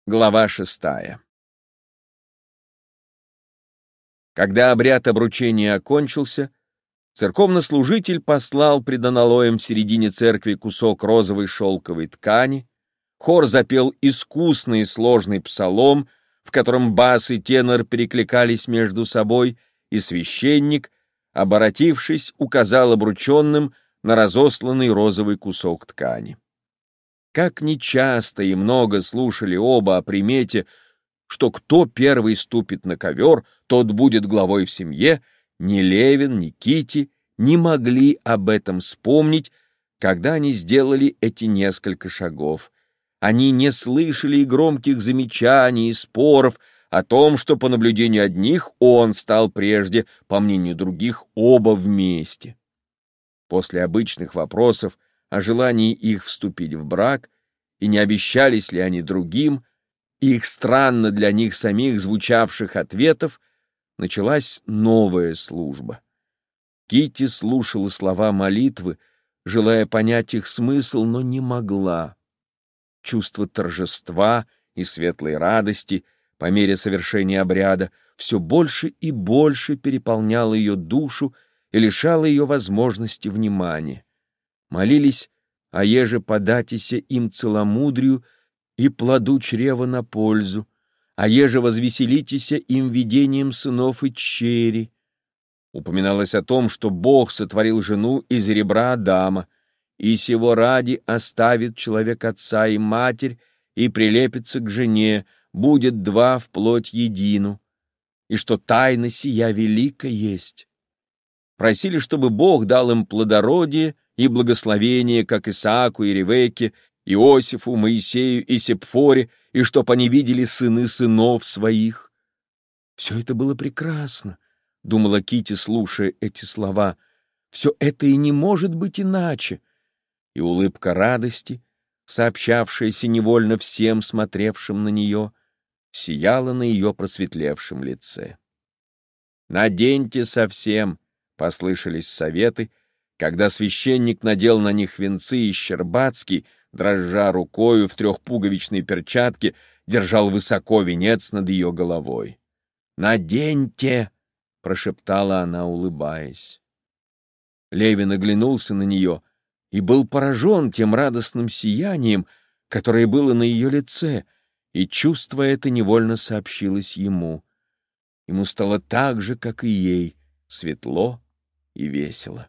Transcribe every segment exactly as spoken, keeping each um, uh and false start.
Глава шестая. Когда обряд обручения окончился, церковнослужитель послал пред аналоем в середине церкви кусок розовой шелковой ткани, хор запел искусный и сложный псалом, в котором бас и тенор перекликались между собой, и священник, оборотившись, указал обрученным на разосланный розовый кусок ткани. Как нечасто и много слушали оба о примете, что кто первый ступит на ковер, тот будет главой в семье, ни Левин, ни Кити не могли об этом вспомнить, когда они сделали эти несколько шагов. Они не слышали и громких замечаний, и споров о том, что по наблюдению одних он стал прежде, по мнению других, оба вместе. После обычных вопросов о желании их вступить в брак, и не обещались ли они другим, их странно для них самих звучавших ответов, началась новая служба. Китти слушала слова молитвы, желая понять их смысл, но не могла. Чувство торжества и светлой радости по мере совершения обряда все больше и больше переполняло ее душу и лишало ее возможности внимания. Молились а еже податися им целомудрию и плоду чрева на пользу, а еже возвеселитеся им видением сынов и чери. Упоминалось о том, что Бог сотворил жену из ребра Адама, и сего ради оставит человек отца и матерь и прилепится к жене, будет два в плоть едину, и что тайна сия велика есть. Просили, чтобы Бог дал им плодородие и благословение, как Исааку и Ревекке, Иосифу, Моисею и Сепфоре, и чтоб они видели сыны сынов своих. Все это было прекрасно, — думала Китти, слушая эти слова. Все это и не может быть иначе. И улыбка радости, сообщавшаяся невольно всем смотревшим на нее, сияла на ее просветлевшем лице. «Наденьте совсем», — послышались советы, когда священник надел на них венцы, и Щербацкий, дрожа рукою в трехпуговичной перчатке, держал высоко венец над ее головой. «Наденьте!» — прошептала она, улыбаясь. Левин оглянулся на нее и был поражен тем радостным сиянием, которое было на ее лице, и чувство это невольно сообщилось ему. Ему стало так же, как и ей, светло и весело.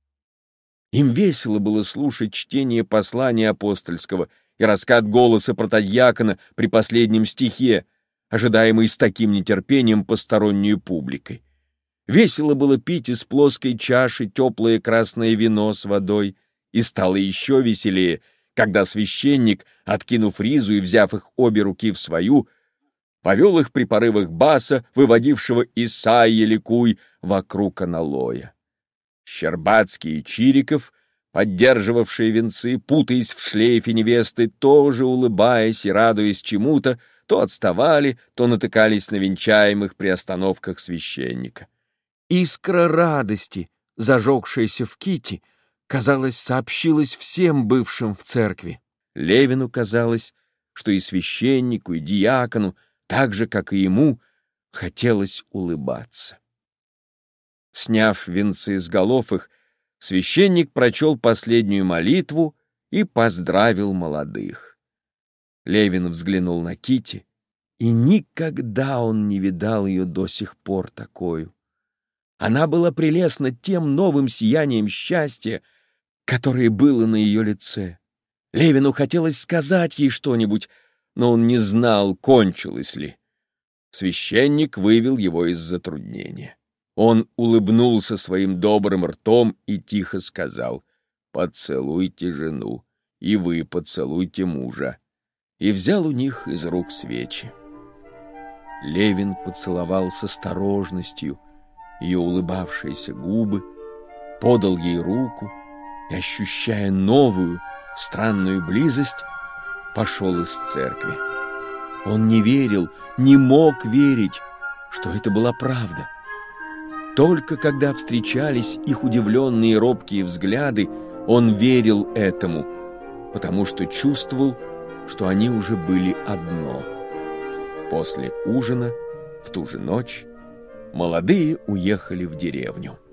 Им весело было слушать чтение послания апостольского и раскат голоса протодьякона при последнем стихе, ожидаемый с таким нетерпением постороннюю публикой. Весело было пить из плоской чаши теплое красное вино с водой, и стало еще веселее, когда священник, откинув ризу и взяв их обе руки в свою, повел их при порывах баса, выводившего «Исайя ликуй» вокруг аналоя. Щербацкий и Чириков, поддерживавшие венцы, путаясь в шлейфе невесты, тоже улыбаясь и радуясь чему-то, то отставали, то натыкались на венчаемых при остановках священника. Искра радости, зажегшаяся в Китти, казалось, сообщилась всем бывшим в церкви. Левину казалось, что и священнику, и диакону, так же, как и ему, хотелось улыбаться. Сняв венцы с голов их, священник прочел последнюю молитву и поздравил молодых. Левин взглянул на Китти, и никогда он не видал ее до сих пор такою. Она была прелестна тем новым сиянием счастья, которое было на ее лице. Левину хотелось сказать ей что-нибудь, но он не знал, кончилось ли. Священник вывел его из затруднения. Он улыбнулся своим добрым ртом и тихо сказал: «Поцелуйте жену, и вы поцелуйте мужа», и взял у них из рук свечи. Левин поцеловал с осторожностью ее улыбавшиеся губы, подал ей руку и, ощущая новую, странную близость, пошел из церкви. Он не верил, не мог верить, что это была правда. Только когда встречались их удивленные робкие взгляды, он верил этому, потому что чувствовал, что они уже были одно. После ужина, в ту же ночь, молодые уехали в деревню.